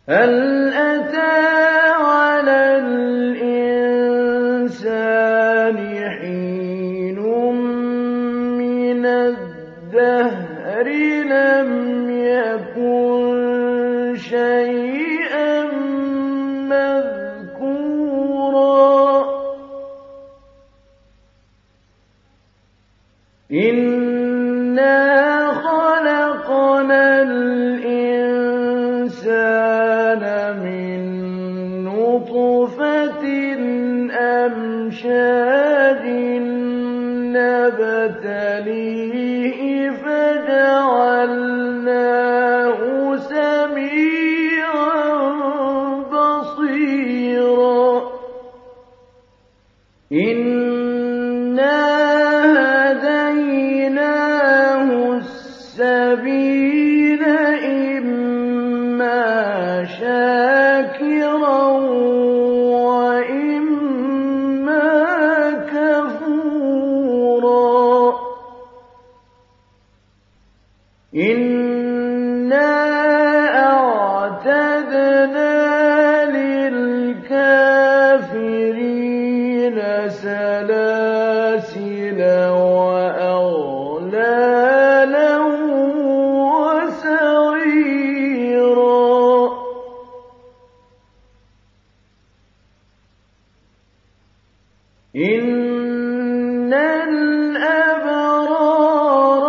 هَلْ أَتَىٰ عَلَى الْإِنسَانِ حِينٌ مِّنَ الدَّهْرِ لَمْ يَكُن شَيْئًا مَّذْكُورًا إِنَّا خَلَقْنَا الْإِنسَانَ مِن نُّطْفَةٍ أَمْشَاجٍ نَّبْتَلِيهِ فَجَعَلْنَاهُ سَمِيعًا بَصِيرًا إِنَّا هَدَيْنَاهُ السَّبِيلَ إِمَّا شَاكِرًا وَإِمَّا كَفُورًا إِنَّا أَعْتَدْنَا لِلْكَافِرِينَ سَلَاسِلَ وَأَغْلَالًا وَسَعِيرًا إِنَّ الْأَبْرَارَ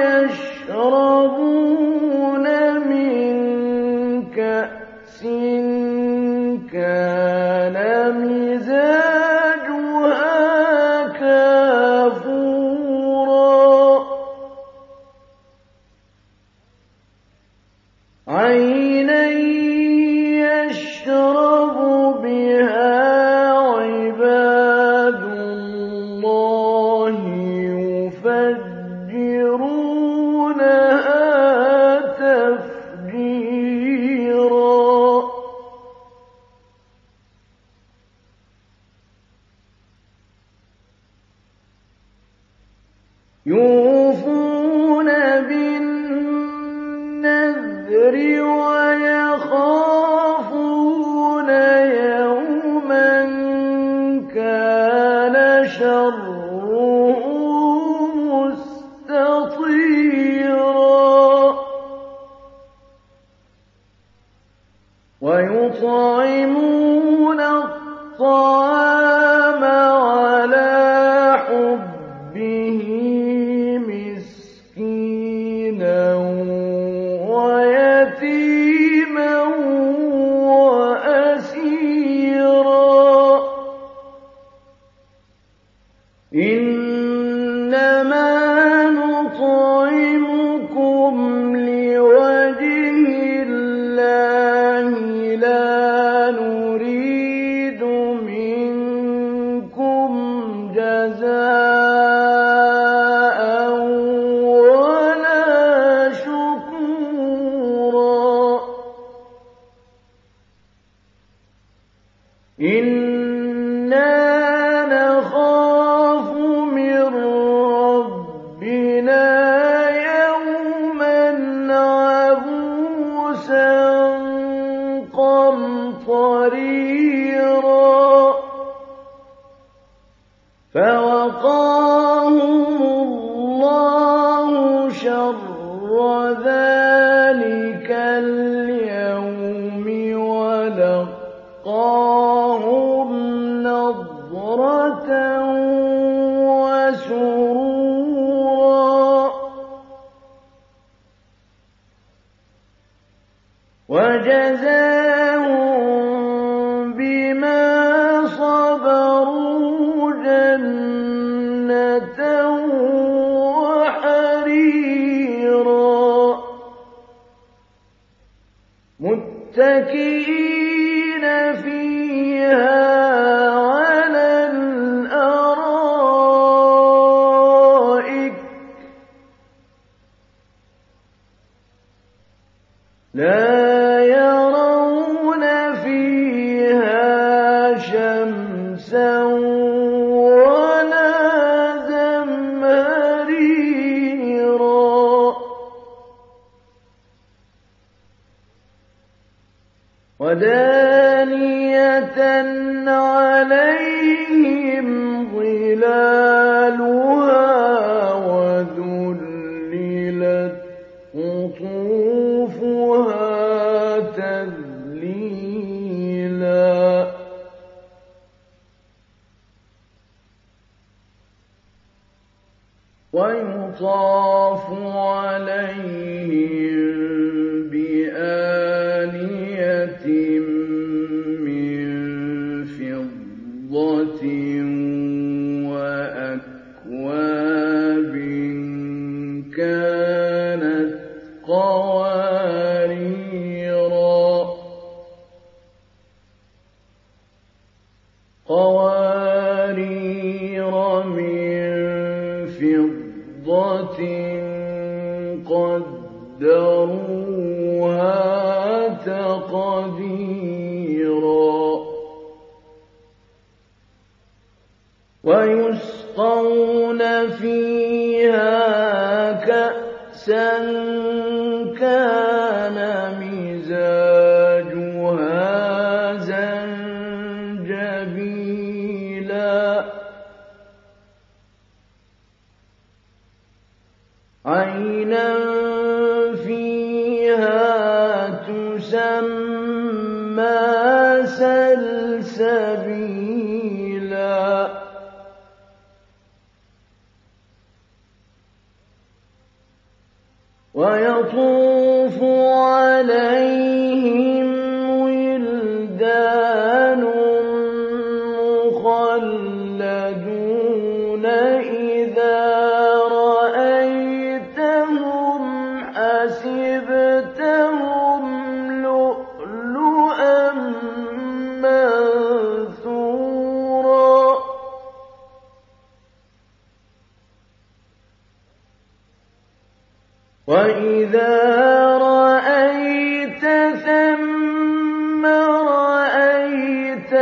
يَشْرَبُونَ مِن كَأْسٍ كَانَ مِزَاجُهَا كَافُورًا عَيْنًا يَشْرَبُ بِهَا عِبَادُ اللَّهِ يُفَجِّرُونَهَا تَفْجِيرًا يُوفُونَ بِالنَّذْرِ وَيَخَافُونَ يَوْمًا كَانَ شَرُّهُ مُسْتَطِيرًا وَيُطْعِمُونَ الطَّعَامَ عَلَىٰ حُبِّهِ مِسْكِينًا وَيَتِيمًا وَأَسِيرًا إِنَّمَا نُطْعِمُكُمْ لِوَجْهِ اللَّهِ لَا نُرِيدُ مِنكُمْ جَزَاءً وَلَا شُكُورًا إِنَّا نَخَافُ مِن رَّبِّنَا يَوْمًا عَبُوسًا قَمْطَرِيرًا فَوَقَاهُمُ اللَّهُ شَرَّ ذَٰلِكَ الْيَوْمِ وَلَقَّاهُمْ نَضْرَةً وَسُرُورًا وَجَزَاهُم بِمَا صَبَرُوا جَنَّةً وَحَرِيرًا مُّتَّكِئِينَ فِيهَا عَلَى الْأَرَائِكِ لَا يَرَوْنَ فِيهَا شَمْسًا وَلَا زَمْهَرِيرًا ودانية عليهم ظلالها وذللت قطوفها تذليلا ويطاف عليهم بآنية من فضة وأكواب كانت قوارير من فضة قدروها تقديرا ويسقون فيها كأسا كان مزاجها زنجبيلا عينا فيها تسمى سلسبيلا ويطوف عليهم ولدان مخلدون إذا رأيتهم حسبتهم لؤلؤا منثورا وإذا رأيت ثم رأيت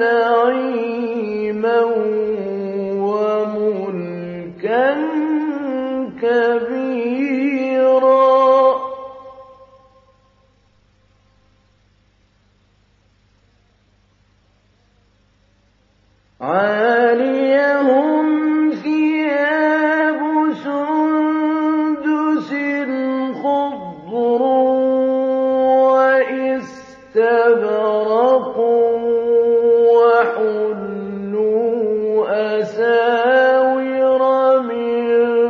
نعيما وملكا كبيرا عاليهم ثياب سندس خضر واستبرق وحلوا أساور من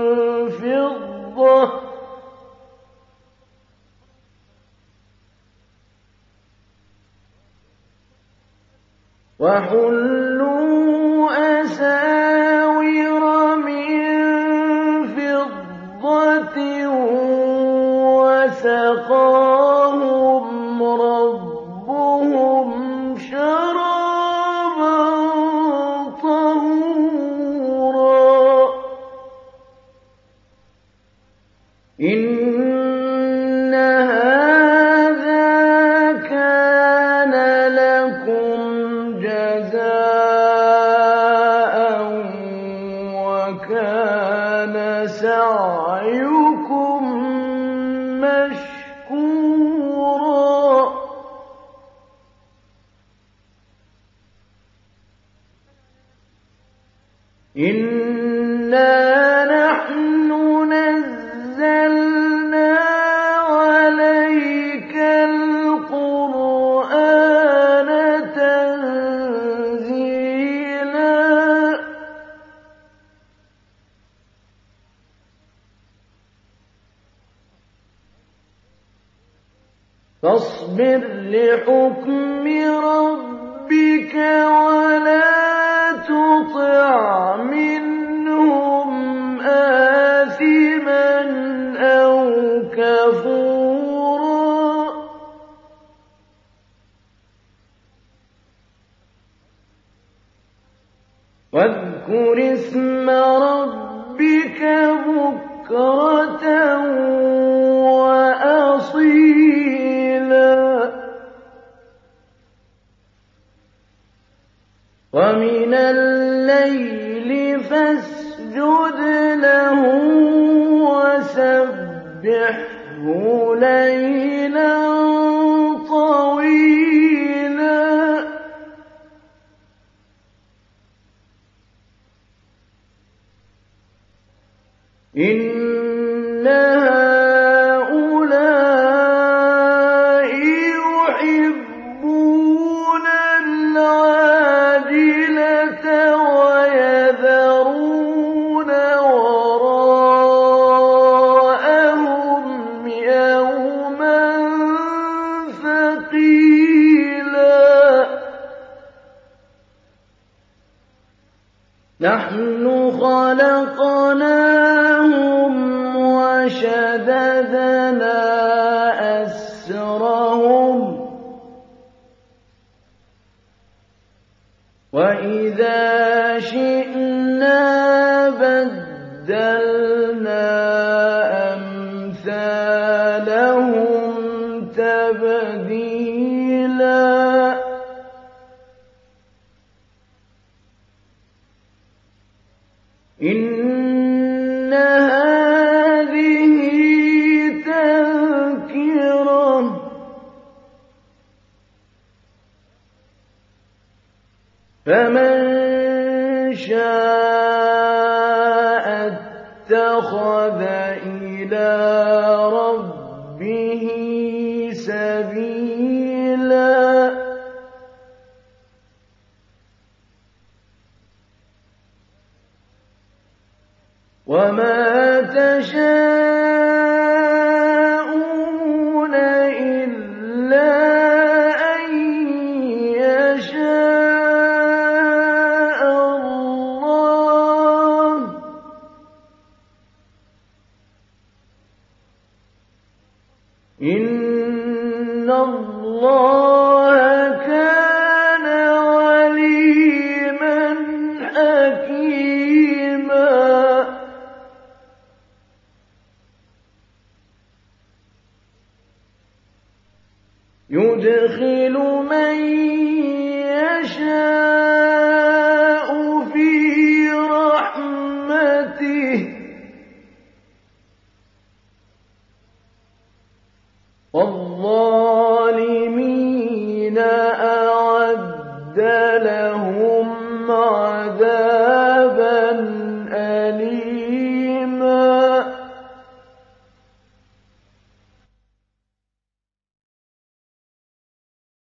فضة وسقاهم ربهم شرابا طهورا إن هذا كان لكم جزاء وكان سعيكم مشكورا إنا نحن نزلنا عليك القرآن تنزيلا فاصبر لحكم ربك ولا تطع منهم آثما أو كفورا واذكر اسم ربك بكرة وأصيلا ومن الليل فاسجد له وسبحه ليلا طويلا إِنَّ هَٰؤُلَاءِ يُحِبُّونَ الْعَاجِلَةَ وَيَذَرُونَ وَرَاءَهُمْ يَوْمًا ثَقِيلًا نَحْنُ خَلَقْنَاهُمْ وَشَدَدْنَا أَسْرَهُمْ ۖ وَإِذَا شِئْنَا بَدَّلْنَا أَمْثَالَهُمْ تَبْدِيلًا إِنَّ هَٰذِهِ تَذْكِرَةٌ ۖ فَمَن شَاءَ اتَّخَذَ إِلَىٰ رَبِّهِ سَبِيلًا وَمَا تَشَاءُونَ إِلَّا أَن يَشَاءَ اللَّهُ ۚ إِنَّ اللَّهَ كَانَ عَلِيمًا حَكِيمًا يُدْخِلُ مَن يَشَاءُ فِي رَحْمَتِهِ ۚ وَالظَّالِمِينَ أَعَدَّ لَهُمْ عَذَابًا